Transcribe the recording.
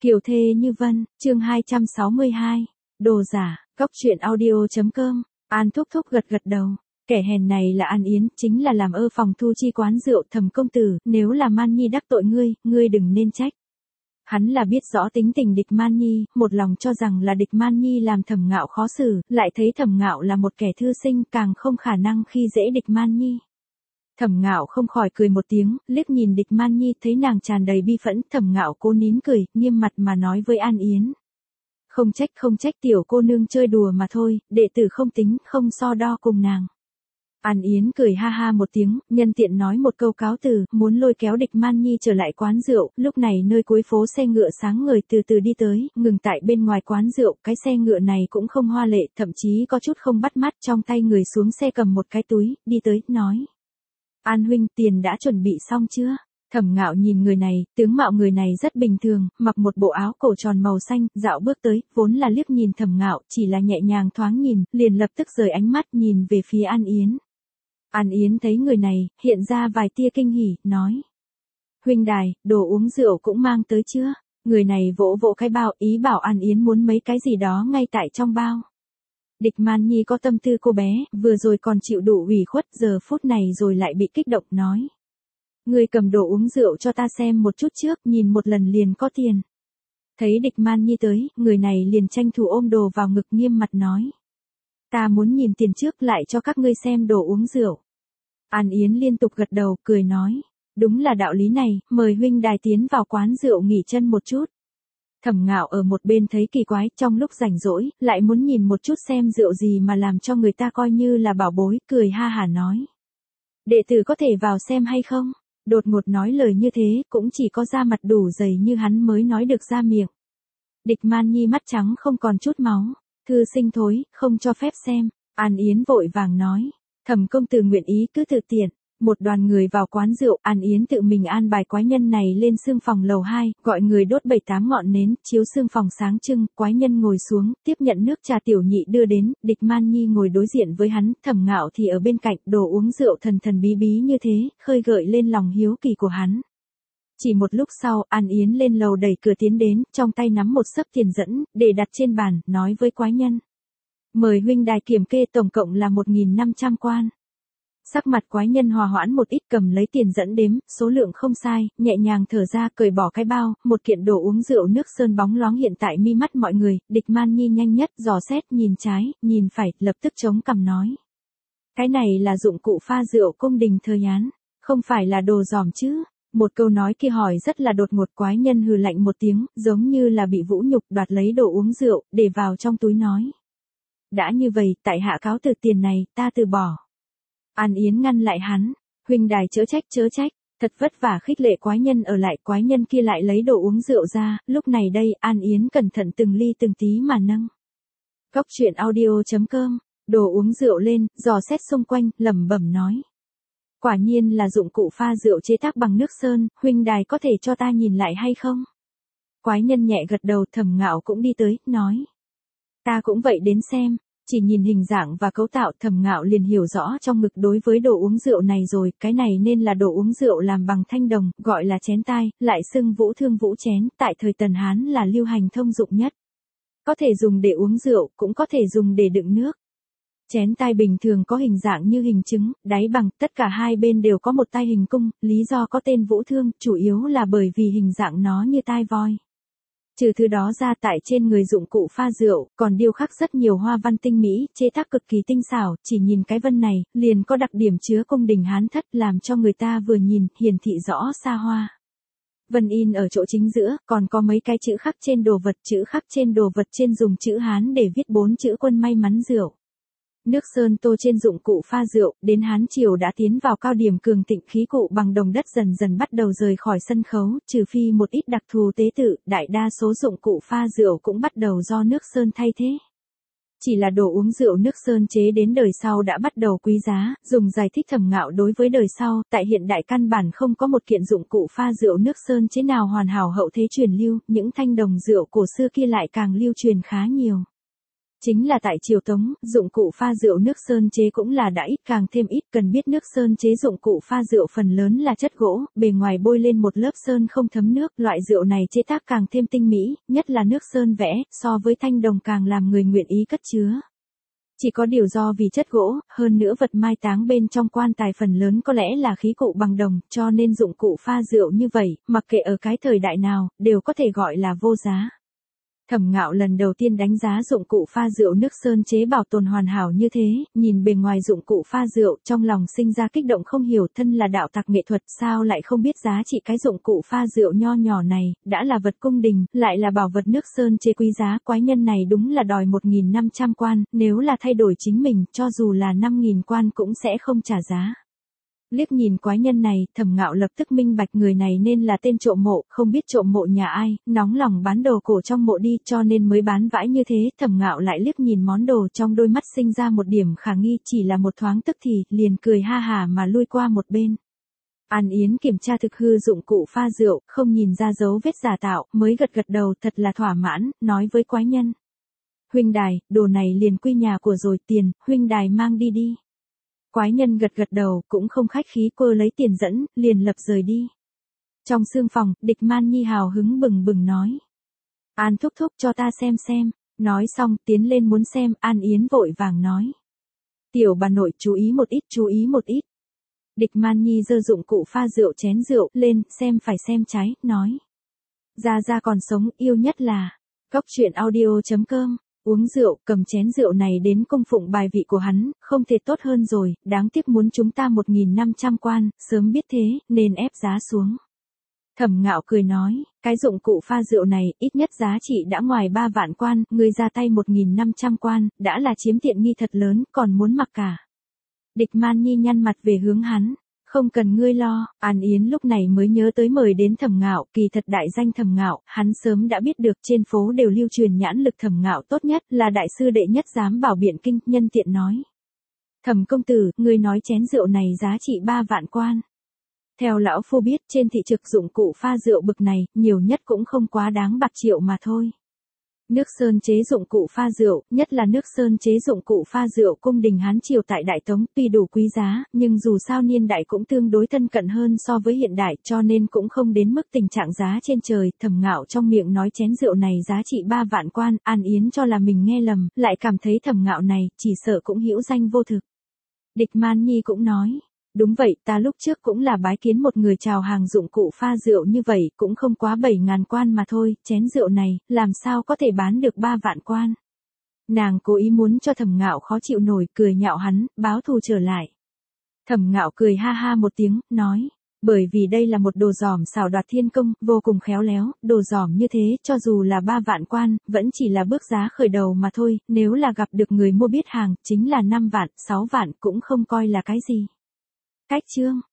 Kiều thê như vân, chương 262. Đồ giả, Cóc truyện audio.com. An thúc thúc gật gật đầu. Kẻ hèn này là An Yến, chính là làm ơ phòng thu chi quán rượu. Thẩm công tử, nếu là Man Nhi đắc tội ngươi đừng nên trách. Hắn là biết rõ tính tình địch Man Nhi, một lòng cho rằng là địch Man Nhi làm Thẩm Ngạo khó xử, lại thấy Thẩm Ngạo là một kẻ thư sinh, càng không khả năng khi dễ địch Man Nhi. Thẩm Ngạo không khỏi cười một tiếng, liếc nhìn địch Man Nhi, thấy nàng tràn đầy bi phẫn, Thẩm Ngạo cố nín cười, nghiêm mặt mà nói với An Yến. Không trách tiểu cô nương chơi đùa mà thôi, đệ tử không tính, không so đo cùng nàng. An Yến cười ha ha một tiếng, nhân tiện nói một câu cáo từ, muốn lôi kéo địch Man Nhi trở lại quán rượu. Lúc này nơi cuối phố xe ngựa sáng ngời từ từ đi tới, ngừng tại bên ngoài quán rượu. Cái xe ngựa này cũng không hoa lệ, thậm chí có chút không bắt mắt, trong tay người xuống xe cầm một cái túi, đi tới, nói. An huynh, tiền đã chuẩn bị xong chưa? Thẩm Ngạo nhìn người này, tướng mạo người này rất bình thường, mặc một bộ áo cổ tròn màu xanh, dạo bước tới, vốn là liếc nhìn Thẩm Ngạo, chỉ là nhẹ nhàng thoáng nhìn, liền lập tức rời ánh mắt nhìn về phía An Yến. An Yến thấy người này, hiện ra vài tia kinh hỉ, nói. Huynh đài, đồ uống rượu cũng mang tới chưa? Người này vỗ vỗ cái bao, ý bảo An Yến muốn mấy cái gì đó ngay tại trong bao. Địch Man Nhi có tâm tư cô bé, vừa rồi còn chịu đủ ủy khuất, giờ phút này rồi lại bị kích động, nói. Người cầm đồ uống rượu cho ta xem một chút trước, nhìn một lần liền có tiền. Thấy địch Man Nhi tới, người này liền tranh thủ ôm đồ vào ngực, nghiêm mặt nói. Ta muốn nhìn tiền trước lại cho các ngươi xem đồ uống rượu. An Yến liên tục gật đầu, cười nói. Đúng là đạo lý này, mời huynh đài tiến vào quán rượu nghỉ chân một chút. Thẩm Ngạo ở một bên thấy kỳ quái, trong lúc rảnh rỗi, lại muốn nhìn một chút xem rượu gì mà làm cho người ta coi như là bảo bối, cười ha hả nói. Đệ tử có thể vào xem hay không? Đột ngột nói lời như thế, cũng chỉ có da mặt đủ dày như hắn mới nói được ra miệng. Địch Man Nhi mắt trắng không còn chút máu. Thư sinh thối, không cho phép xem. An Yến vội vàng nói. Thẩm công tử nguyện ý cứ tự tiện. Một đoàn người vào quán rượu, An Yến tự mình an bài quái nhân này lên xương phòng lầu 2, gọi người đốt 7-8 ngọn nến, chiếu xương phòng sáng trưng, quái nhân ngồi xuống, tiếp nhận nước trà tiểu nhị đưa đến, địch Man Nhi ngồi đối diện với hắn, Thẩm Ngạo thì ở bên cạnh, đồ uống rượu thần thần bí bí như thế, khơi gợi lên lòng hiếu kỳ của hắn. Chỉ một lúc sau, An Yến lên lầu đẩy cửa tiến đến, trong tay nắm một xấp tiền dẫn, để đặt trên bàn, nói với quái nhân. Mời huynh đài kiểm kê, tổng cộng là 1.500 quan. Sắc mặt quái nhân hòa hoãn một ít, cầm lấy tiền dẫn đếm, số lượng không sai, nhẹ nhàng thở ra, cởi bỏ cái bao, một kiện đồ uống rượu nước sơn bóng loáng hiện tại mi mắt mọi người, địch Man Nhi nhanh nhất, dò xét, nhìn trái, nhìn phải, lập tức chống cằm nói. Cái này là dụng cụ pha rượu cung đình thời Án, không phải là đồ giòm chứ? Một câu nói kia hỏi rất là đột ngột, quái nhân hừ lạnh một tiếng, giống như là bị vũ nhục, đoạt lấy đồ uống rượu, để vào trong túi nói. Đã như vậy, tại hạ cáo từ, tiền này, ta từ bỏ. An Yến ngăn lại hắn, huynh đài chớ trách, thật vất vả khích lệ quái nhân ở lại, quái nhân kia lại lấy đồ uống rượu ra, lúc này đây, An Yến cẩn thận từng ly từng tí mà nâng. Cóc truyện audio.com, đồ uống rượu lên, dò xét xung quanh, lẩm bẩm nói. Quả nhiên là dụng cụ pha rượu chế tác bằng nước sơn, huynh đài có thể cho ta nhìn lại hay không? Quái nhân nhẹ gật đầu, Thẩm Ngạo cũng đi tới, nói. Ta cũng vậy đến xem. Chỉ nhìn hình dạng và cấu tạo, Thẩm Ngạo liền hiểu rõ trong ngực đối với đồ uống rượu này rồi, cái này nên là đồ uống rượu làm bằng thanh đồng, gọi là chén tai, lại xưng vũ thương vũ chén, tại thời Tần Hán là lưu hành thông dụng nhất. Có thể dùng để uống rượu, cũng có thể dùng để đựng nước. Chén tai bình thường có hình dạng như hình trứng, đáy bằng, tất cả hai bên đều có một tai hình cung, lý do có tên vũ thương, chủ yếu là bởi vì hình dạng nó như tai voi. Trừ thứ đó ra, tại trên người dụng cụ pha rượu, còn điêu khắc rất nhiều hoa văn tinh mỹ, chế tác cực kỳ tinh xảo, chỉ nhìn cái vân này, liền có đặc điểm chứa cung đình Hán thất, làm cho người ta vừa nhìn, hiển thị rõ xa hoa. Vân in ở chỗ chính giữa, còn có mấy cái chữ khắc trên đồ vật, chữ khắc trên đồ vật trên dùng chữ Hán để viết 4 chữ quân may mắn rượu. Nước sơn tô trên dụng cụ pha rượu, đến Hán Triều đã tiến vào cao điểm cường thịnh, khí cụ bằng đồng đất dần dần bắt đầu rời khỏi sân khấu, trừ phi một ít đặc thù tế tự, đại đa số dụng cụ pha rượu cũng bắt đầu do nước sơn thay thế. Chỉ là đồ uống rượu nước sơn chế đến đời sau đã bắt đầu quý giá, dùng giải thích Thẩm Ngạo đối với đời sau, tại hiện đại căn bản không có một kiện dụng cụ pha rượu nước sơn chế nào hoàn hảo hậu thế truyền lưu, những thanh đồng rượu cổ xưa kia lại càng lưu truyền khá nhiều. Chính là tại triều Tống, dụng cụ pha rượu nước sơn chế cũng là đã ít càng thêm ít, cần biết nước sơn chế dụng cụ pha rượu phần lớn là chất gỗ, bề ngoài bôi lên một lớp sơn không thấm nước, loại rượu này chế tác càng thêm tinh mỹ, nhất là nước sơn vẽ, so với thanh đồng càng làm người nguyện ý cất chứa. Chỉ có điều do vì chất gỗ, hơn nữa vật mai táng bên trong quan tài phần lớn có lẽ là khí cụ bằng đồng, cho nên dụng cụ pha rượu như vậy, mặc kệ ở cái thời đại nào, đều có thể gọi là vô giá. Thẩm Ngạo lần đầu tiên đánh giá dụng cụ pha rượu nước sơn chế bảo tồn hoàn hảo như thế, nhìn bề ngoài dụng cụ pha rượu, trong lòng sinh ra kích động không hiểu, thân là đạo tặc nghệ thuật sao lại không biết giá trị cái dụng cụ pha rượu nho nhỏ này, đã là vật cung đình, lại là bảo vật nước sơn chế quý giá, quái nhân này đúng là đòi 1.500 quan, nếu là thay đổi chính mình, cho dù là 5.000 quan cũng sẽ không trả giá. Liếc nhìn quái nhân này, Thẩm Ngạo lập tức minh bạch người này nên là tên trộm mộ, không biết trộm mộ nhà ai, nóng lòng bán đồ cổ trong mộ đi, cho nên mới bán vãi như thế. Thẩm Ngạo lại liếc nhìn món đồ, trong đôi mắt sinh ra một điểm khả nghi, chỉ là một thoáng tức thì, liền cười ha hả mà lui qua một bên. An Yến kiểm tra thực hư dụng cụ pha rượu, không nhìn ra dấu vết giả tạo, mới gật gật đầu, thật là thỏa mãn, nói với quái nhân: huynh đài, đồ này liền quy nhà của rồi, tiền, huynh đài mang đi đi. Quái nhân gật gật đầu, cũng không khách khí, cô lấy tiền dẫn, liền lập rời đi. Trong sương phòng, Địch Man Nhi hào hứng bừng bừng nói: An thúc thúc cho ta xem. Nói xong, tiến lên muốn xem, An Yến vội vàng nói: tiểu bà nội chú ý một ít. Địch Man Nhi giơ dụng cụ pha rượu chén rượu lên, xem phải xem trái, nói: Gia còn sống, yêu nhất là Cóc Truyện Audio.com. Uống rượu, cầm chén rượu này đến cung phụng bài vị của hắn, không thể tốt hơn rồi, đáng tiếc muốn chúng ta 1.500 quan, sớm biết thế, nên ép giá xuống. Thẩm Ngạo cười nói, cái dụng cụ pha rượu này, ít nhất giá trị đã ngoài 3 vạn quan, người ra tay 1.500 quan, đã là chiếm tiện nghi thật lớn, còn muốn mặc cả. Địch Man Nhi nhăn mặt về hướng hắn. Không cần ngươi lo, An Yến lúc này mới nhớ tới mời đến Thẩm Ngạo, kỳ thật đại danh Thẩm Ngạo, hắn sớm đã biết được, trên phố đều lưu truyền nhãn lực Thẩm Ngạo tốt nhất, là đại sư đệ nhất giám bảo biện kinh, nhân tiện nói: Thẩm công tử, ngươi nói chén rượu này giá trị 3 vạn quan. Theo lão phu biết, trên thị trực dụng cụ pha rượu bực này, nhiều nhất cũng không quá đáng bạc triệu mà thôi. Nước sơn chế dụng cụ pha rượu, nhất là nước sơn chế dụng cụ pha rượu cung đình Hán triều tại Đại Tống, tuy đủ quý giá, nhưng dù sao niên đại cũng tương đối thân cận hơn so với hiện đại, cho nên cũng không đến mức tình trạng giá trên trời. Thẩm Ngạo trong miệng nói chén rượu này giá trị 3 vạn quan, An Yến cho là mình nghe lầm, lại cảm thấy Thẩm Ngạo này, chỉ sợ cũng hữu danh vô thực. Địch Man Nhi cũng nói: đúng vậy, ta lúc trước cũng là bái kiến một người chào hàng dụng cụ pha rượu như vậy, cũng không quá 7.000 quan mà thôi, chén rượu này, làm sao có thể bán được 3 vạn quan. Nàng cố ý muốn cho Thẩm Ngạo khó chịu nổi, cười nhạo hắn, báo thù trở lại. Thẩm Ngạo cười ha ha một tiếng, nói: bởi vì đây là một đồ giỏm xảo đoạt thiên công, vô cùng khéo léo, đồ giỏm như thế, cho dù là 3 vạn quan, vẫn chỉ là bước giá khởi đầu mà thôi, nếu là gặp được người mua biết hàng, chính là 5 vạn, 6 vạn cũng không coi là cái gì. Cách chương